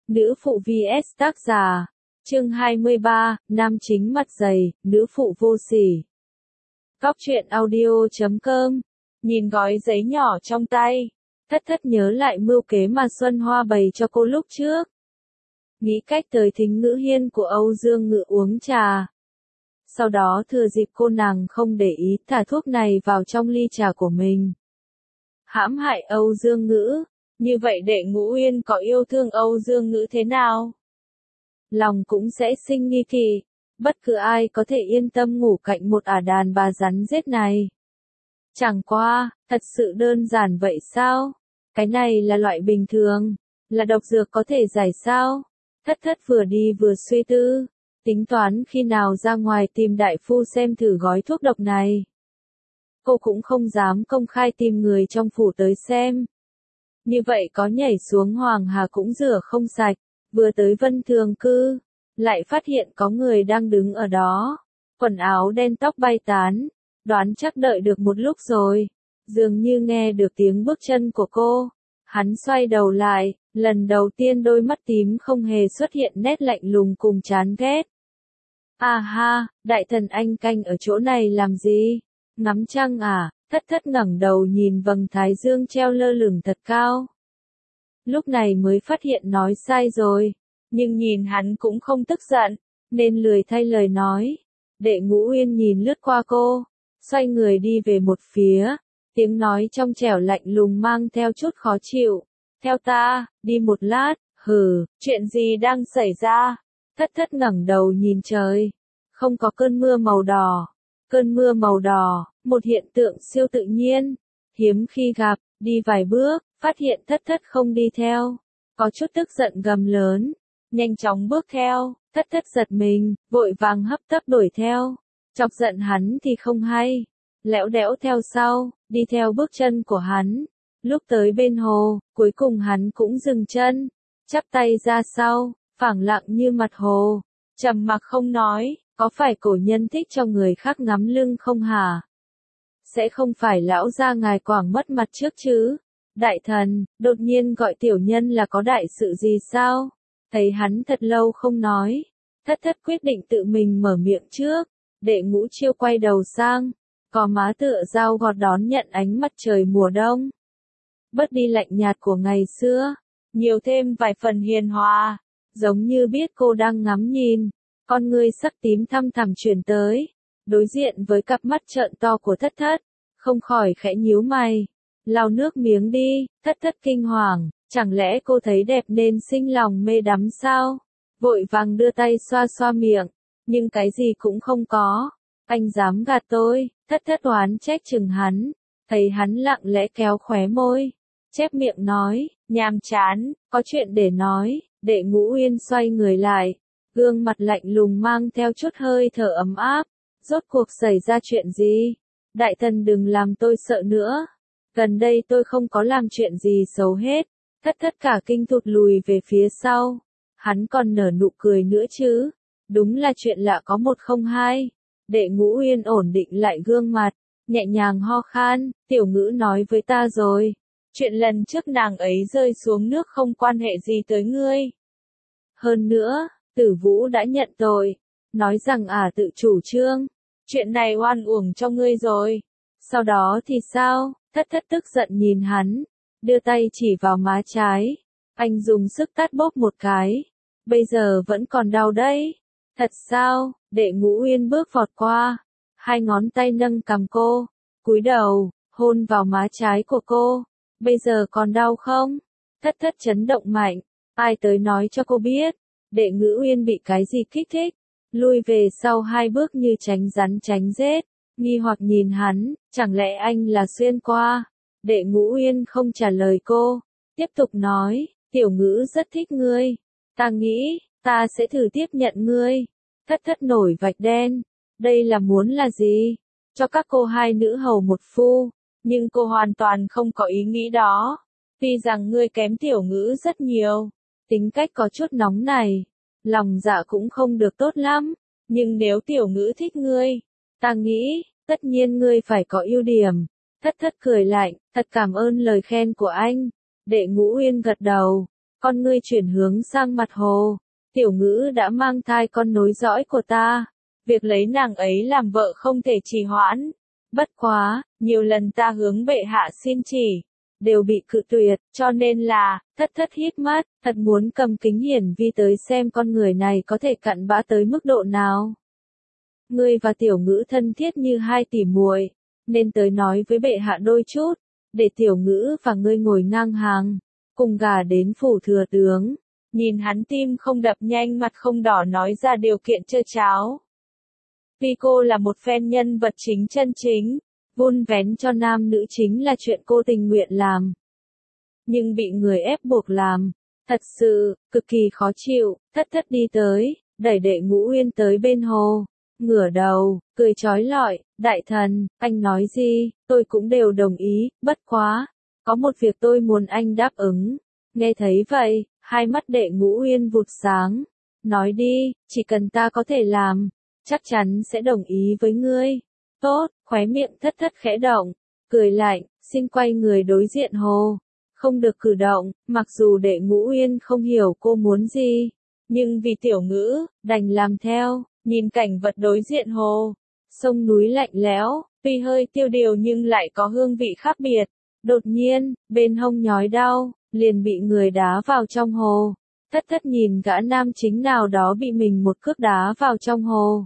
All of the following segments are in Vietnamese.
Nữ phụ vs tác giả. Chương 23, nam chính mặt dày, nữ phụ vô sỉ. Cóc truyện audio.com. Nhìn gói giấy nhỏ trong tay, Thất Thất nhớ lại mưu kế mà Xuân Hoa bày cho cô lúc trước. Nghĩ cách tới Thính Ngữ Hiên của Âu Dương Ngự uống trà. Sau đó thừa dịp cô nàng không để ý thả thuốc này vào trong ly trà của mình. Hãm hại Âu Dương Ngữ. Như vậy Đệ Ngũ Uyên có yêu thương Âu Dương Ngữ thế nào? Lòng cũng sẽ sinh nghi kỵ. Bất cứ ai có thể yên tâm ngủ cạnh một ả đàn bà rắn rết này. Chẳng qua, thật sự đơn giản vậy sao? Cái này là loại bình thường, là độc dược có thể giải sao? Thất Thất vừa đi vừa suy tư, tính toán khi nào ra ngoài tìm đại phu xem thử gói thuốc độc này. Cô cũng không dám công khai tìm người trong phủ tới xem. Như vậy có nhảy xuống Hoàng Hà cũng rửa không sạch, vừa tới Vân Thường Cư, lại phát hiện có người đang đứng ở đó, quần áo đen tóc bay tán, đoán chắc đợi được một lúc rồi, dường như nghe được tiếng bước chân của cô. Hắn xoay đầu lại, lần đầu tiên đôi mắt tím không hề xuất hiện nét lạnh lùng cùng chán ghét. À ha, đại thần anh canh ở chỗ này làm gì? Ngắm trăng à? Thất Thất ngẩng đầu nhìn vầng thái dương treo lơ lửng thật cao. Lúc này mới phát hiện nói sai rồi, nhưng nhìn hắn cũng không tức giận, nên lười thay lời nói. Đệ Ngũ Uyên nhìn lướt qua cô, xoay người đi về một phía, tiếng nói trong trẻo lạnh lùng mang theo chút khó chịu. Theo ta, đi một lát, hừ, chuyện gì đang xảy ra? Thất Thất ngẩng đầu nhìn trời, không có cơn mưa màu đỏ. Cơn mưa màu đỏ, một hiện tượng siêu tự nhiên, hiếm khi gặp, đi vài bước, phát hiện Thất Thất không đi theo. Có chút tức giận gầm lớn, nhanh chóng bước theo, Thất Thất giật mình, vội vàng hấp tấp đuổi theo. Chọc giận hắn thì không hay, lẽo đẽo theo sau, đi theo bước chân của hắn. Lúc tới bên hồ, cuối cùng hắn cũng dừng chân, chắp tay ra sau, phẳng lặng như mặt hồ, trầm mặc không nói. Có phải cổ nhân thích cho người khác ngắm lưng không hả? Sẽ không phải lão gia ngài quảng mất mặt trước chứ? Đại thần, đột nhiên gọi tiểu nhân là có đại sự gì sao? Thấy hắn thật lâu không nói. Thất Thất quyết định tự mình mở miệng trước. Đệ Ngũ Chiêu quay đầu sang, có má tựa dao gọt đón nhận ánh mặt trời mùa đông. Bớt đi lạnh nhạt của ngày xưa, nhiều thêm vài phần hiền hòa, giống như biết cô đang ngắm nhìn. Con ngươi sắc tím thăm thẳm chuyển tới, đối diện với cặp mắt trợn to của Thất Thất, không khỏi khẽ nhíu mày. Lau nước miếng đi. Thất Thất kinh hoàng, chẳng lẽ cô thấy đẹp nên sinh lòng mê đắm sao? Vội vàng đưa tay xoa xoa miệng, nhưng cái gì cũng không có. Anh dám gạt tôi? Thất Thất oán trách chừng hắn, thấy hắn lặng lẽ kéo khóe môi, chép miệng nói, nhàm chán, có chuyện để nói. Đệ Ngũ Uyên xoay người lại, gương mặt lạnh lùng mang theo chút hơi thở ấm áp. Rốt cuộc xảy ra chuyện gì? Đại thần đừng làm tôi sợ nữa. Gần đây tôi không có làm chuyện gì xấu hết. Thất Thất cả kinh thụt lùi về phía sau. Hắn còn nở nụ cười nữa chứ? Đúng là chuyện lạ có một không hai. Đệ Ngũ Uyên ổn định lại gương mặt, nhẹ nhàng ho khan. Tiểu Ngữ nói với ta rồi. Chuyện lần trước nàng ấy rơi xuống nước không quan hệ gì tới ngươi. Hơn nữa, Tử Vũ đã nhận tội, nói rằng tự chủ trương, chuyện này oan uổng cho ngươi rồi. Sau đó thì sao? Thất Thất tức giận nhìn hắn, đưa tay chỉ vào má trái. Anh dùng sức tát bóp một cái, bây giờ vẫn còn đau đấy. Thật sao? Đệ Ngũ Uyên bước vọt qua, hai ngón tay nâng cằm cô, cúi đầu, hôn vào má trái của cô. Bây giờ còn đau không? Thất Thất chấn động mạnh, ai tới nói cho cô biết? Đệ Ngũ Uyên bị cái gì kích thích, lui về sau hai bước như tránh rắn tránh rết, nghi hoặc nhìn hắn, chẳng lẽ anh là xuyên qua? Đệ Ngũ Uyên không trả lời cô, tiếp tục nói, Tiểu Ngữ rất thích ngươi, ta nghĩ, ta sẽ thử tiếp nhận ngươi. Thất Thất nổi vạch đen, đây là muốn là gì? Cho các cô hai nữ hầu một phu, nhưng cô hoàn toàn không có ý nghĩ đó. Tuy rằng ngươi kém Tiểu Ngữ rất nhiều, tính cách có chút nóng này, lòng dạ cũng không được tốt lắm, nhưng nếu Tiểu Ngữ thích ngươi, ta nghĩ, tất nhiên ngươi phải có ưu điểm. Thất Thất cười lạnh, thật cảm ơn lời khen của anh. Đệ Ngũ Uyên gật đầu, Con ngươi chuyển hướng sang mặt Hồ. Tiểu Ngữ đã mang thai con nối dõi của ta. Việc lấy nàng ấy làm vợ không thể trì hoãn. Bất quá, nhiều lần ta hướng bệ hạ xin chỉ, đều bị cự tuyệt, cho nên là, thất thất hít mắt, thật muốn cầm kính hiển vi tới xem con người này có thể cặn bã tới mức độ nào. Ngươi và Tiểu Ngữ thân thiết như hai tỷ muội, nên tới nói với bệ hạ đôi chút, để Tiểu Ngữ và ngươi ngồi ngang hàng, cùng gả đến phủ thừa tướng. Nhìn hắn tim không đập nhanh mặt không đỏ nói ra điều kiện trơ cháo. Vì cô là một fan nhân vật chính chân chính, vun vén cho nam nữ chính là chuyện cô tình nguyện làm. Nhưng bị người ép buộc làm, thật sự, cực kỳ khó chịu, thất thất đi tới, đẩy Đệ Ngũ Uyên tới bên Hồ, ngửa đầu, cười chói lọi, đại thần, anh nói gì, tôi cũng đều đồng ý, bất quá, có một việc tôi muốn anh đáp ứng. Nghe thấy vậy, hai mắt Đệ Ngũ Uyên vụt sáng, nói đi, chỉ cần ta có thể làm, chắc chắn sẽ đồng ý với ngươi. Tốt, khóe miệng thất thất khẽ động, cười lạnh, xin quay người đối diện Hồ. Không được cử động, mặc dù Đệ Ngũ Uyên không hiểu cô muốn gì, nhưng vì Tiểu Ngữ, đành làm theo, nhìn cảnh vật đối diện Hồ. Sông núi lạnh lẽo, tuy hơi tiêu điều nhưng lại có hương vị khác biệt. Đột nhiên, bên hông nhói đau, liền bị người đá vào trong Hồ. Thất thất nhìn gã nam chính nào đó bị mình một cước đá vào trong Hồ.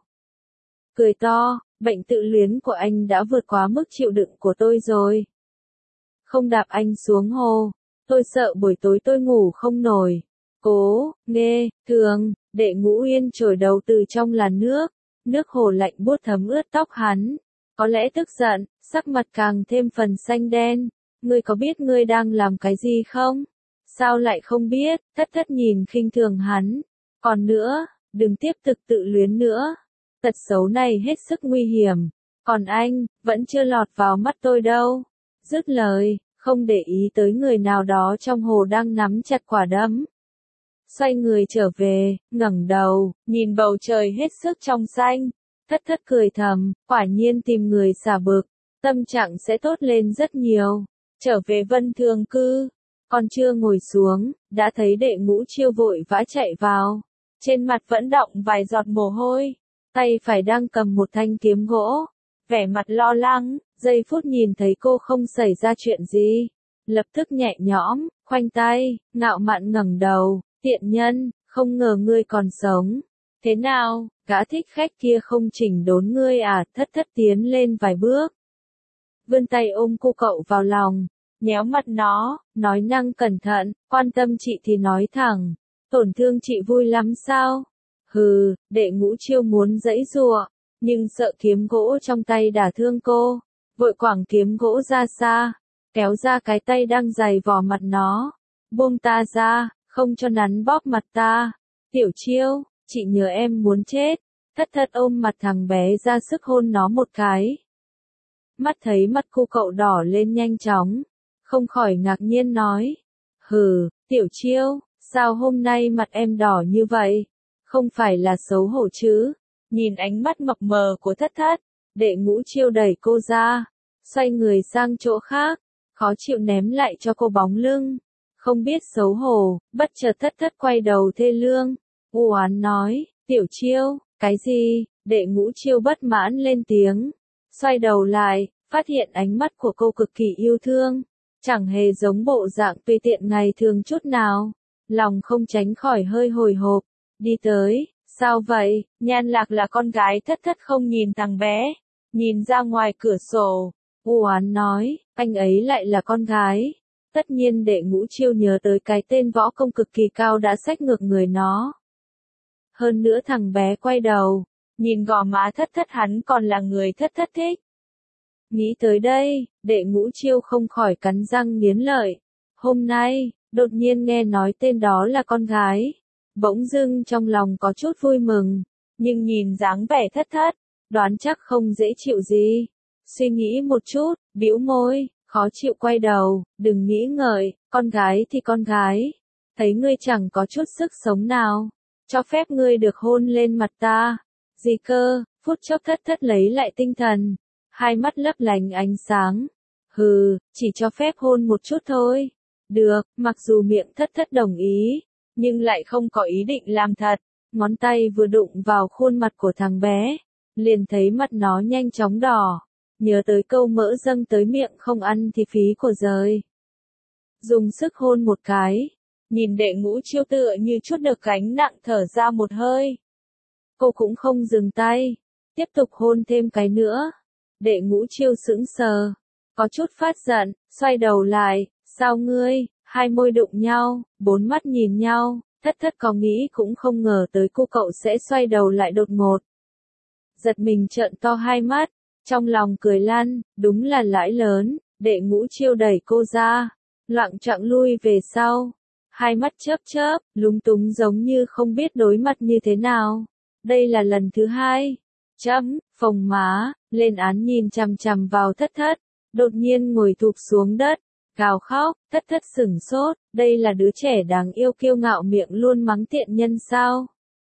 Cười to, bệnh tự luyến của anh đã vượt quá mức chịu đựng của tôi rồi. Không đạp anh xuống Hồ, tôi sợ buổi tối tôi ngủ không nổi. Cố, nghe, thường, Đệ Ngũ Uyên trồi đầu từ trong làn nước Hồ lạnh buốt thấm ướt tóc hắn. Có lẽ tức giận, sắc mặt càng thêm phần xanh đen. Ngươi có biết ngươi đang làm cái gì không? Sao lại không biết? Thất thất nhìn khinh thường hắn. Còn nữa, đừng tiếp tục tự luyến nữa. Tật xấu này hết sức nguy hiểm. Còn anh, vẫn chưa lọt vào mắt tôi đâu. Dứt lời, không để ý tới người nào đó trong Hồ đang nắm chặt quả đấm. Xoay người trở về, ngẩng đầu, nhìn bầu trời hết sức trong xanh. Thất thất cười thầm, quả nhiên tìm người xả bực, tâm trạng sẽ tốt lên rất nhiều. Trở về Vân Thường Cư, còn chưa ngồi xuống, đã thấy Đệ Ngũ Chiêu vội vã chạy vào. Trên mặt vẫn đọng vài giọt mồ hôi, tay phải đang cầm một thanh kiếm gỗ, vẻ mặt lo lắng, giây phút nhìn thấy cô không xảy ra chuyện gì. Lập tức nhẹ nhõm, khoanh tay, ngạo mạn ngẩng đầu, tiện nhân, không ngờ ngươi còn sống. Thế nào, gã thích khách kia không chỉnh đốn ngươi à? Thất thất tiến lên vài bước, vươn tay ôm cô cậu vào lòng, nhéo mặt nó, nói năng cẩn thận, quan tâm chị thì nói thẳng, tổn thương chị vui lắm sao? Hừ, Đệ Ngũ Chiêu muốn giãy giụa, nhưng sợ kiếm gỗ trong tay đả thương cô, vội quẳng kiếm gỗ ra xa, kéo ra cái tay đang giày vò mặt nó, buông ta ra, không cho nắn bóp mặt ta. Tiểu Chiêu, chị nhớ em muốn chết. Thất thất ôm mặt thằng bé ra sức hôn nó một cái. Mắt thấy mắt cô cậu đỏ lên nhanh chóng, không khỏi ngạc nhiên nói. Hừ, Tiểu Chiêu, sao hôm nay mặt em đỏ như vậy? Không phải là xấu hổ chứ? Nhìn ánh mắt mập mờ của thất thất, Đệ Ngũ Chiêu đẩy cô ra, xoay người sang chỗ khác, khó chịu ném lại cho cô bóng lưng. Không biết xấu hổ, bất chợt thất thất quay đầu thê lương, u oán nói, Tiểu Chiêu, cái gì? Đệ Ngũ Chiêu bất mãn lên tiếng, xoay đầu lại, phát hiện ánh mắt của cô cực kỳ yêu thương, chẳng hề giống bộ dạng tùy tiện ngày thường chút nào, lòng không tránh khỏi hơi hồi hộp, đi tới, sao vậy? Nhan Lạc là con gái thất thất không nhìn thằng bé, nhìn ra ngoài cửa sổ, u oán nói, anh ấy lại là con gái. Tất nhiên Đệ Ngũ Chiêu nhớ tới cái tên võ công cực kỳ cao đã xách ngược người nó. Hơn nữa thằng bé quay đầu, nhìn gò má thất thất hắn còn là người thất thất thích. Nghĩ tới đây, Đệ Ngũ Chiêu không khỏi cắn răng nghiến lợi. Hôm nay, đột nhiên nghe nói tên đó là con gái. Bỗng dưng trong lòng có chút vui mừng, nhưng nhìn dáng vẻ thất thất, đoán chắc không dễ chịu gì. Suy nghĩ một chút, bĩu môi, khó chịu quay đầu, đừng nghĩ ngợi, con gái thì con gái. Thấy ngươi chẳng có chút sức sống nào, cho phép ngươi được hôn lên mặt ta. Gì cơ? Phút chốc thất thất lấy lại tinh thần, hai mắt lấp lánh ánh sáng. Hừ, chỉ cho phép hôn một chút thôi. Được, mặc dù miệng thất thất đồng ý, nhưng lại không có ý định làm thật. Ngón tay vừa đụng vào khuôn mặt của thằng bé, liền thấy mặt nó nhanh chóng đỏ. Nhớ tới câu mỡ dâng tới miệng không ăn thì phí của giời. Dùng sức hôn một cái, nhìn Đệ Ngũ Chiêu tựa như chút được gánh nặng thở ra một hơi. Cô cũng không dừng tay, tiếp tục hôn thêm cái nữa. Đệ Ngũ Chiêu sững sờ, có chút phát giận, xoay đầu lại, sao ngươi, hai môi đụng nhau, bốn mắt nhìn nhau, thất thất có nghĩ cũng không ngờ tới cô cậu sẽ xoay đầu lại đột ngột. Giật mình trợn to hai mắt, trong lòng cười lăn, đúng là lãi lớn. Đệ Ngũ Chiêu đẩy cô ra, loạng choạng lui về sau, hai mắt chớp chớp, lúng túng giống như không biết đối mặt như thế nào. Đây là lần thứ hai. Phồng má, lên án nhìn chằm chằm vào thất thất, đột nhiên ngồi thụp xuống đất, gào khóc. Thất thất sửng sốt, đây là đứa trẻ đáng yêu kiêu ngạo miệng luôn mắng tiện nhân sao?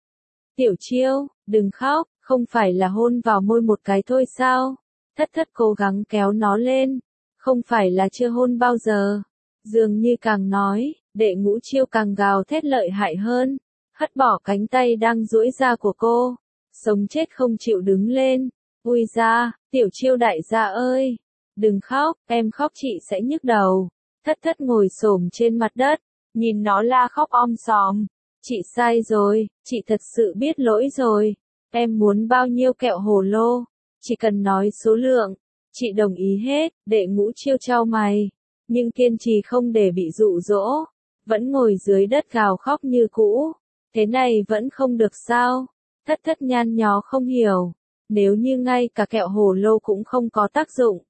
Tiểu Chiêu, đừng khóc, không phải là hôn vào môi một cái thôi sao? Thất thất cố gắng kéo nó lên, không phải là chưa hôn bao giờ. Dường như càng nói, Đệ Ngũ Chiêu càng gào thét lợi hại hơn, hất bỏ cánh tay đang duỗi ra của cô, sống chết không chịu đứng lên. Ui ra, Tiểu Chiêu đại gia ơi, đừng khóc, em khóc chị sẽ nhức đầu. Thất thất ngồi xổm trên mặt đất, nhìn nó la khóc om sòm. Chị sai rồi, chị thật sự biết lỗi rồi. Em muốn bao nhiêu kẹo hồ lô, chỉ cần nói số lượng, chị đồng ý hết. Đệ Ngũ Chiêu chau mày, nhưng kiên trì không để bị dụ dỗ, vẫn ngồi dưới đất gào khóc như cũ. Thế này vẫn không được sao? Thất thất nhăn nhó không hiểu, nếu như ngay cả kẹo hồ lô cũng không có tác dụng,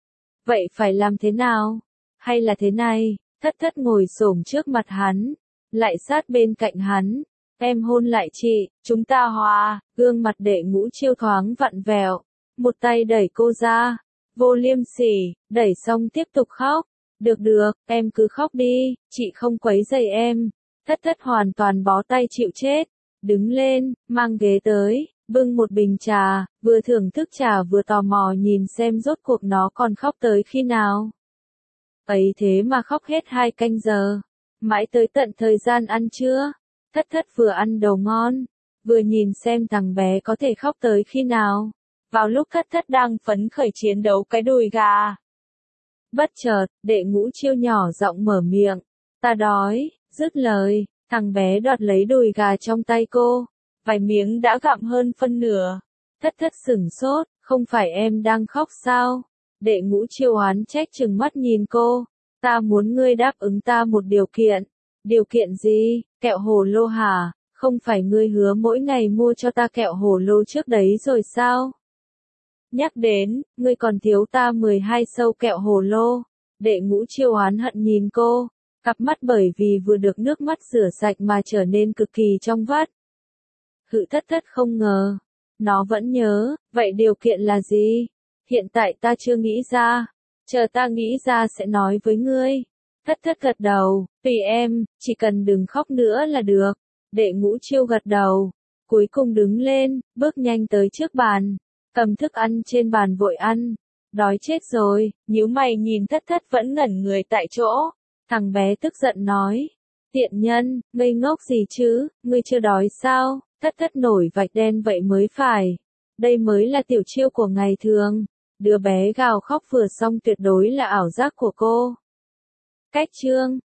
vậy phải làm thế nào? Hay là thế này, thất thất ngồi xổm trước mặt hắn, lại sát bên cạnh hắn. Em hôn lại chị, chúng ta hòa. Gương mặt Đệ Ngũ Chiêu thoáng vặn vẹo, một tay đẩy cô ra, vô liêm sỉ, đẩy xong tiếp tục khóc. Được được, em cứ khóc đi, chị không quấy rầy em. Thất thất hoàn toàn bó tay chịu chết, đứng lên, mang ghế tới, bưng một bình trà, vừa thưởng thức trà vừa tò mò nhìn xem rốt cuộc nó còn khóc tới khi nào. Ấy thế mà khóc hết 2 canh giờ, mãi tới tận thời gian ăn trưa. Thất thất vừa ăn đồ ngon, vừa nhìn xem thằng bé có thể khóc tới khi nào. Vào lúc thất thất đang phấn khởi chiến đấu cái đùi gà, bất chợt, Đệ Ngũ Chiêu nhỏ giọng mở miệng, ta đói. Dứt lời, thằng bé đoạt lấy đùi gà trong tay cô, vài miếng đã gặm hơn phân nửa. Thất thất sửng sốt, không phải em đang khóc sao? Đệ Ngũ Chiêu oán trách trừng mắt nhìn cô, ta muốn ngươi đáp ứng ta một điều kiện. Điều kiện gì? Kẹo hồ lô hả? Không phải ngươi hứa mỗi ngày mua cho ta kẹo hồ lô trước đấy rồi sao? Nhắc đến, ngươi còn thiếu ta 12 sâu kẹo hồ lô. Đệ Ngũ Chiêu oán hận nhìn cô, cặp mắt bởi vì vừa được nước mắt rửa sạch mà trở nên cực kỳ trong vắt. Thất thất không ngờ, nó vẫn nhớ. Vậy điều kiện là gì? Hiện tại ta chưa nghĩ ra, chờ ta nghĩ ra sẽ nói với ngươi. Thất thất gật đầu, tùy em, chỉ cần đừng khóc nữa là được. Đệ Ngũ Chiêu gật đầu, cuối cùng đứng lên, bước nhanh tới trước bàn, cầm thức ăn trên bàn vội ăn. Đói chết rồi, nhíu mày nhìn thất thất vẫn ngẩn người tại chỗ. Thằng bé tức giận nói, tiện nhân, ngây ngốc gì chứ, ngươi chưa đói sao? Thất thất nổi vạch đen vậy mới phải. Đây mới là Tiểu Chiêu của ngày thường. Đứa bé gào khóc vừa xong tuyệt đối là ảo giác của cô. Cách chương